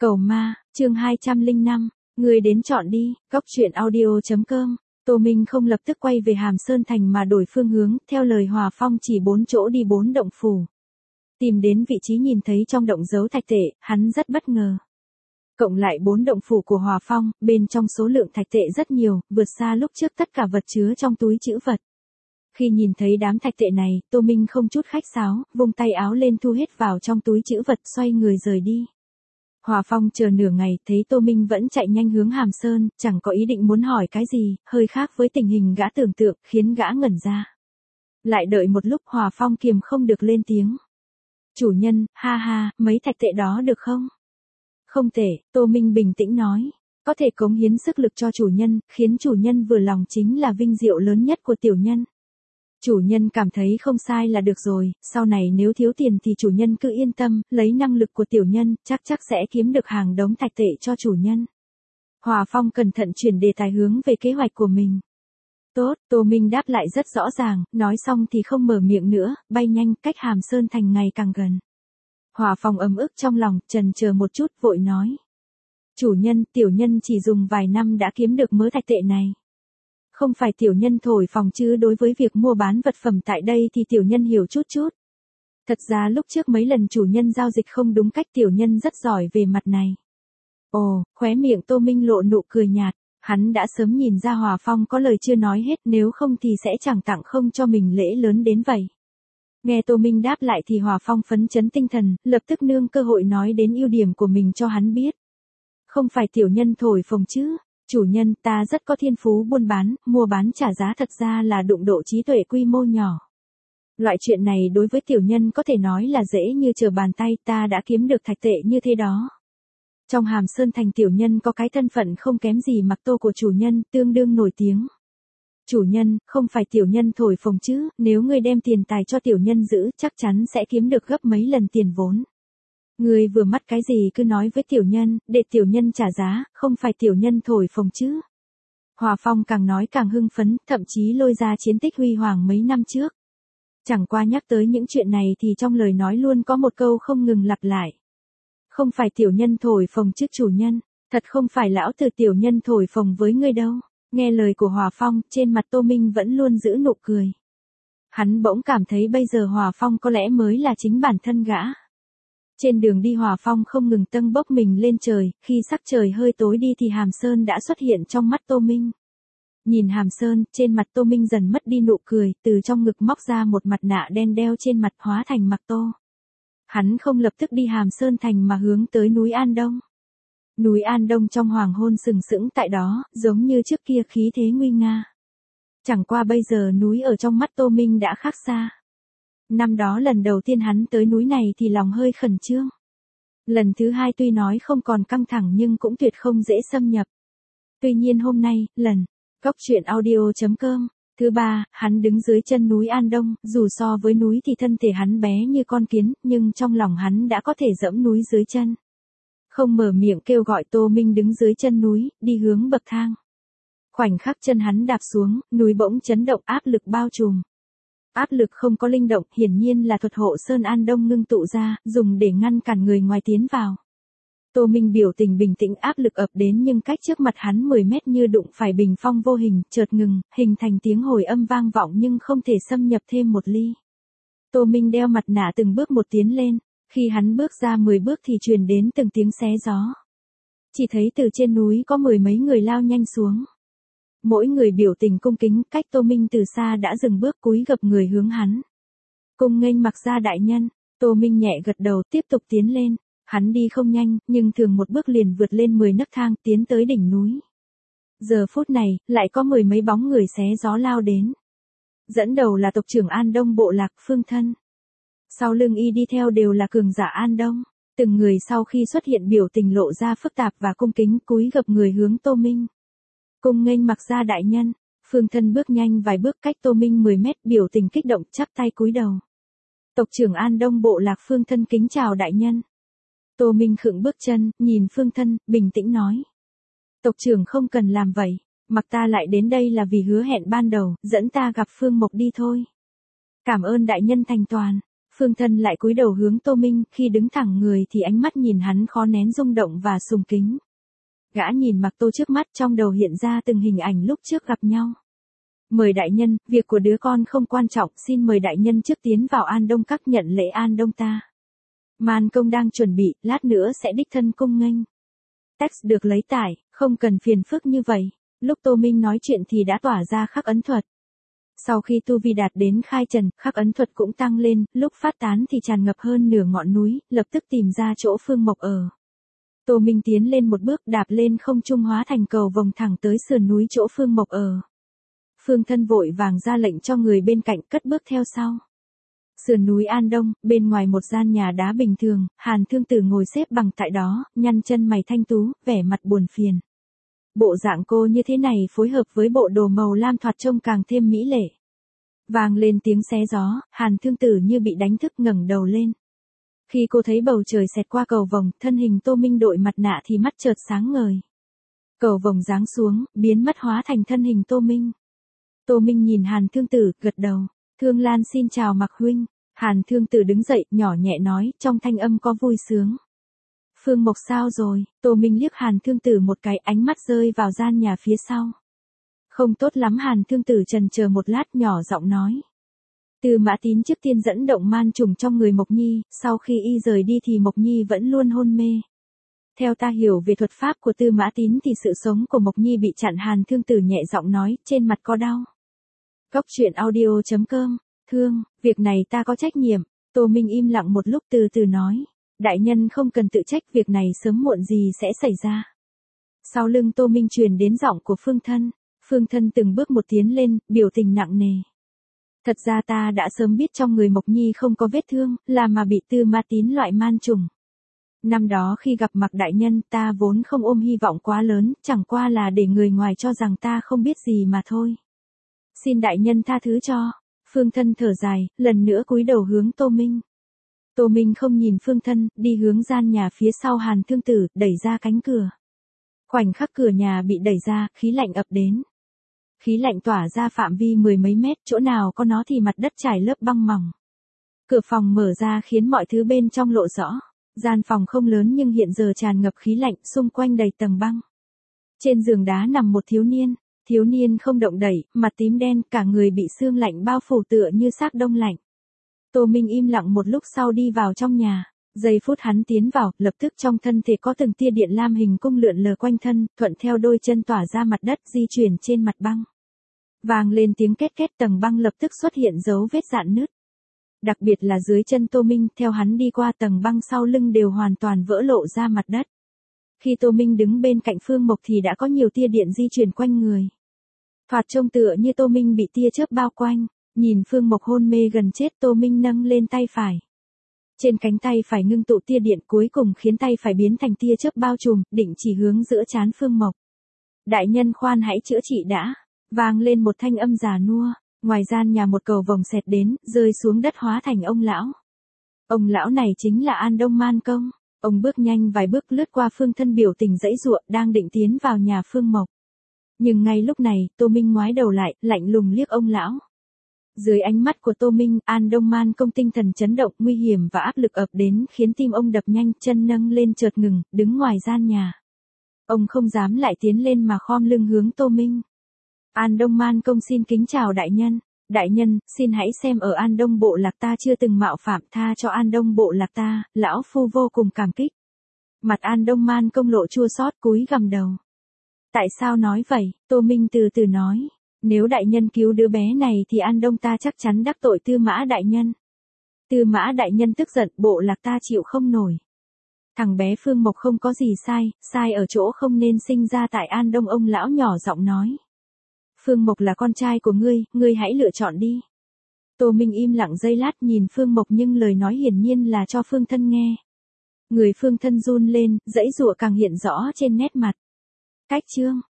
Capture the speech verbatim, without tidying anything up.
Cầu ma, chương hai trăm lẻ năm, người đến chọn đi, góc truyện audio chấm com. Tô Minh không lập tức quay về Hàm Sơn Thành mà đổi phương hướng, theo lời Hòa Phong chỉ bốn chỗ đi bốn động phủ. Tìm đến vị trí nhìn thấy trong động giấu thạch tệ, hắn rất bất ngờ. Cộng lại bốn động phủ của Hòa Phong, bên trong số lượng thạch tệ rất nhiều, vượt xa lúc trước tất cả vật chứa trong túi trữ vật. Khi nhìn thấy đám thạch tệ này, Tô Minh không chút khách sáo, vung tay áo lên thu hết vào trong túi trữ vật, xoay người rời đi. Hòa Phong chờ nửa ngày, thấy Tô Minh vẫn chạy nhanh hướng Hàm Sơn, chẳng có ý định muốn hỏi cái gì, hơi khác với tình hình gã tưởng tượng, khiến gã ngẩn ra. Lại đợi một lúc Hòa Phong kiềm không được lên tiếng. Chủ nhân, ha ha, mấy thạch tệ đó được không? Không tệ, Tô Minh bình tĩnh nói. Có thể cống hiến sức lực cho chủ nhân, khiến chủ nhân vừa lòng chính là vinh diệu lớn nhất của tiểu nhân. Chủ nhân cảm thấy không sai là được rồi, sau này nếu thiếu tiền thì chủ nhân cứ yên tâm, lấy năng lực của tiểu nhân, chắc chắc sẽ kiếm được hàng đống thạch tệ cho chủ nhân. Hòa Phong cẩn thận chuyển đề tài hướng về kế hoạch của mình. Tốt, Tô Minh đáp lại rất rõ ràng, nói xong thì không mở miệng nữa, bay nhanh, cách Hàm Sơn Thành ngày càng gần. Hòa Phong ấm ức trong lòng, chần chờ một chút, vội nói. Chủ nhân, tiểu nhân chỉ dùng vài năm đã kiếm được mớ thạch tệ này. Không phải tiểu nhân thổi phồng chứ đối với việc mua bán vật phẩm tại đây thì tiểu nhân hiểu chút chút. Thật ra lúc trước mấy lần chủ nhân giao dịch không đúng cách tiểu nhân rất giỏi về mặt này. Ồ, khóe miệng Tô Minh lộ nụ cười nhạt, hắn đã sớm nhìn ra Hòa Phong có lời chưa nói hết, nếu không thì sẽ chẳng tặng không cho mình lễ lớn đến vậy. Nghe Tô Minh đáp lại thì Hòa Phong phấn chấn tinh thần, lập tức nương cơ hội nói đến ưu điểm của mình cho hắn biết. Không phải tiểu nhân thổi phồng chứ. Chủ nhân, ta rất có thiên phú buôn bán, mua bán trả giá thật ra là đụng độ trí tuệ quy mô nhỏ. Loại chuyện này đối với tiểu nhân có thể nói là dễ như trở bàn tay, ta đã kiếm được thạch tệ như thế đó. Trong Hàm Sơn Thành tiểu nhân có cái thân phận không kém gì mặc tô của chủ nhân, tương đương nổi tiếng. Chủ nhân, không phải tiểu nhân thổi phồng chứ, nếu ngươi đem tiền tài cho tiểu nhân giữ, chắc chắn sẽ kiếm được gấp mấy lần tiền vốn. Ngươi vừa mắt cái gì cứ nói với tiểu nhân, để tiểu nhân trả giá, không phải tiểu nhân thổi phồng chứ. Hòa Phong càng nói càng hưng phấn, thậm chí lôi ra chiến tích huy hoàng mấy năm trước. Chẳng qua nhắc tới những chuyện này thì trong lời nói luôn có một câu không ngừng lặp lại. Không phải tiểu nhân thổi phồng chứ chủ nhân, thật không phải lão tử tiểu nhân thổi phồng với ngươi đâu. Nghe lời của Hòa Phong, trên mặt Tô Minh vẫn luôn giữ nụ cười. Hắn bỗng cảm thấy bây giờ Hòa Phong có lẽ mới là chính bản thân gã. Trên đường đi Hòa Phong không ngừng tâng bốc mình lên trời, khi sắc trời hơi tối đi thì Hàm Sơn đã xuất hiện trong mắt Tô Minh. Nhìn Hàm Sơn, trên mặt Tô Minh dần mất đi nụ cười, từ trong ngực móc ra một mặt nạ đen đeo trên mặt hóa thành mặc tô. Hắn không lập tức đi Hàm Sơn Thành mà hướng tới núi An Đông. Núi An Đông trong hoàng hôn sừng sững tại đó, giống như trước kia khí thế nguy nga. Chẳng qua bây giờ núi ở trong mắt Tô Minh đã khác xa. Năm đó lần đầu tiên hắn tới núi này thì lòng hơi khẩn trương. Lần thứ hai tuy nói không còn căng thẳng nhưng cũng tuyệt không dễ xâm nhập. Tuy nhiên hôm nay, lần, góc truyện audio chấm com, thứ ba, hắn đứng dưới chân núi An Đông, dù so với núi thì thân thể hắn bé như con kiến, nhưng trong lòng hắn đã có thể dẫm núi dưới chân. Không mở miệng kêu gọi Tô Minh đứng dưới chân núi, đi hướng bậc thang. Khoảnh khắc chân hắn đạp xuống, núi bỗng chấn động áp lực bao trùm. Áp lực không có linh động, hiển nhiên là thuật hộ Sơn An Đông ngưng tụ ra, dùng để ngăn cản người ngoài tiến vào. Tô Minh biểu tình bình tĩnh, áp lực ập đến nhưng cách trước mặt hắn mười mét như đụng phải bình phong vô hình, chợt ngừng, hình thành tiếng hồi âm vang vọng nhưng không thể xâm nhập thêm một ly. Tô Minh đeo mặt nạ từng bước một tiến lên, khi hắn bước ra mười bước thì truyền đến từng tiếng xé gió. Chỉ thấy từ trên núi có mười mấy người lao nhanh xuống. Mỗi người biểu tình cung kính, cách Tô Minh từ xa đã dừng bước cúi gập người hướng hắn. Cung nghênh Mặc Gia đại nhân, Tô Minh nhẹ gật đầu tiếp tục tiến lên, hắn đi không nhanh, nhưng thường một bước liền vượt lên mười nấc thang tiến tới đỉnh núi. Giờ phút này, lại có mười mấy bóng người xé gió lao đến. Dẫn đầu là tộc trưởng An Đông bộ lạc Phương Thân. Sau lưng y đi theo đều là cường giả An Đông, từng người sau khi xuất hiện biểu tình lộ ra phức tạp và cung kính cúi gập người hướng Tô Minh. Cung nghênh Mặc Gia đại nhân, Phương Thân bước nhanh vài bước cách Tô Minh mười mét biểu tình kích động chắp tay cúi đầu. Tộc trưởng An Đông bộ lạc Phương Thân kính chào đại nhân. Tô Minh khựng bước chân, nhìn Phương Thân, bình tĩnh nói. Tộc trưởng không cần làm vậy, mặc ta lại đến đây là vì hứa hẹn ban đầu, dẫn ta gặp Phương Mộc đi thôi. Cảm ơn đại nhân thành toàn. Phương Thân lại cúi đầu hướng Tô Minh, khi đứng thẳng người thì ánh mắt nhìn hắn khó nén rung động và sùng kính. Gã nhìn Mặc Tô trước mắt, trong đầu hiện ra từng hình ảnh lúc trước gặp nhau. Mời đại nhân, việc của đứa con không quan trọng, xin mời đại nhân trước tiến vào An Đông Các nhận lễ An Đông ta. Man công đang chuẩn bị, lát nữa sẽ đích thân cung nghênh. Text được lấy tải, không cần phiền phức như vậy. Lúc Tô Minh nói chuyện thì đã tỏa ra khắc ấn thuật. Sau khi tu vi đạt đến khai trần, khắc ấn thuật cũng tăng lên, lúc phát tán thì tràn ngập hơn nửa ngọn núi, lập tức tìm ra chỗ Phương Mộc ở. Tô Minh tiến lên một bước, đạp lên không trung hóa thành cầu vòng thẳng tới sườn núi chỗ Phương Mộc ở. Phương Thân vội vàng ra lệnh cho người bên cạnh cất bước theo sau. Sườn núi An Đông, bên ngoài một gian nhà đá bình thường, Hàn Thương Tử ngồi xếp bằng tại đó, nhăn chân mày thanh tú, vẻ mặt buồn phiền. Bộ dạng cô như thế này phối hợp với bộ đồ màu lam thoạt trông càng thêm mỹ lệ. Vang lên tiếng xé gió, Hàn Thương Tử như bị đánh thức ngẩng đầu lên. Khi cô thấy bầu trời xẹt qua cầu vồng, thân hình Tô Minh đội mặt nạ thì mắt chợt sáng ngời. Cầu vồng giáng xuống, biến mất hóa thành thân hình Tô Minh. Tô Minh nhìn Hàn Thương Tử, gật đầu. Thương Lan xin chào Mặc huynh. Hàn Thương Tử đứng dậy, nhỏ nhẹ nói, trong thanh âm có vui sướng. Phương Mộc sao rồi? Tô Minh liếc Hàn Thương Tử một cái, ánh mắt rơi vào gian nhà phía sau. Không tốt lắm. Hàn Thương Tử chần chờ một lát, nhỏ giọng nói. Tư Mã Tín trước tiên dẫn động man trùng trong người Mộc Nhi, sau khi y rời đi thì Mộc Nhi vẫn luôn hôn mê. Theo ta hiểu về thuật pháp của Tư Mã Tín thì sự sống của Mộc Nhi bị chặn. Hàn Thương Tử nhẹ giọng nói, trên mặt có đau. Góc truyện audio chấm com, thương, việc này ta có trách nhiệm. Tô Minh im lặng một lúc từ từ nói. Đại nhân không cần tự trách, việc này sớm muộn gì sẽ xảy ra. Sau lưng Tô Minh truyền đến giọng của Phương Thân. Phương Thân từng bước một tiến lên, biểu tình nặng nề. Thật ra ta đã sớm biết trong người Mộc Nhi không có vết thương, là mà bị Tư Mã Tín loại man trùng. Năm đó khi gặp Mặc đại nhân, ta vốn không ôm hy vọng quá lớn, chẳng qua là để người ngoài cho rằng ta không biết gì mà thôi. Xin đại nhân tha thứ cho. Phương Thân thở dài, lần nữa cúi đầu hướng Tô Minh. Tô Minh không nhìn Phương Thân, đi hướng gian nhà phía sau Hàn Thương Tử, đẩy ra cánh cửa. Khoảnh khắc cửa nhà bị đẩy ra, khí lạnh ập đến. Khí lạnh tỏa ra phạm vi mười mấy mét, chỗ nào có nó thì mặt đất trải lớp băng mỏng. Cửa phòng mở ra khiến mọi thứ bên trong lộ rõ. Gian phòng không lớn nhưng hiện giờ tràn ngập khí lạnh, xung quanh đầy tầng băng. Trên giường đá nằm một thiếu niên. Thiếu niên không động đậy, mặt tím đen, cả người bị sương lạnh bao phủ tựa như xác đông lạnh. Tô Minh im lặng một lúc sau đi vào trong nhà. Giây phút hắn tiến vào, lập tức trong thân thể có từng tia điện lam hình cung lượn lờ quanh thân, thuận theo đôi chân tỏa ra mặt đất, di chuyển trên mặt băng. Vang lên tiếng két két, tầng băng lập tức xuất hiện dấu vết rạn nứt. Đặc biệt là dưới chân Tô Minh, theo hắn đi qua tầng băng sau lưng đều hoàn toàn vỡ lộ ra mặt đất. Khi Tô Minh đứng bên cạnh Phương Mộc thì đã có nhiều tia điện di chuyển quanh người. Thoạt trông tựa như Tô Minh bị tia chớp bao quanh. Nhìn Phương Mộc hôn mê gần chết, Tô Minh nâng lên tay phải. Trên cánh tay phải ngưng tụ tia điện, cuối cùng khiến tay phải biến thành tia chớp bao trùm, định chỉ hướng giữa trán Phương Mộc. Đại nhân khoan hãy chữa trị đã. Vang lên một thanh âm già nua. Ngoài gian nhà một cầu vồng xẹt đến, rơi xuống đất hóa thành ông lão. Ông lão này chính là An Đông Man Công. Ông bước nhanh vài bước lướt qua Phương Thân, biểu tình dãy dụa, đang định tiến vào nhà Phương Mộc. Nhưng ngay lúc này, Tô Minh ngoái đầu lại, lạnh lùng liếc ông lão. Dưới ánh mắt của Tô Minh, An Đông Man Công tinh thần chấn động, nguy hiểm và áp lực ập đến khiến tim ông đập nhanh, chân nâng lên chợt ngừng, đứng ngoài gian nhà. Ông không dám lại tiến lên mà khom lưng hướng Tô Minh. An Đông Man Công xin kính chào đại nhân. Đại nhân, xin hãy xem ở An Đông bộ lạc ta chưa từng mạo phạm, tha cho An Đông bộ lạc ta, lão phu vô cùng cảm kích. Mặt An Đông Man Công lộ chua xót, cúi gằm đầu. Tại sao nói vậy? Tô Minh từ từ nói. Nếu đại nhân cứu đứa bé này thì An Đông ta chắc chắn đắc tội Tư Mã đại nhân. Tư Mã đại nhân tức giận, bộ lạc ta chịu không nổi. Thằng bé Phương Mộc không có gì sai, sai ở chỗ không nên sinh ra tại An Đông. Ông lão nhỏ giọng nói. Phương Mộc là con trai của ngươi, ngươi hãy lựa chọn đi. Tô Minh im lặng giây lát nhìn Phương Mộc, nhưng lời nói hiển nhiên là cho Phương Thân nghe. Người Phương Thân run lên, dãy giụa càng hiện rõ trên nét mặt. Cách chương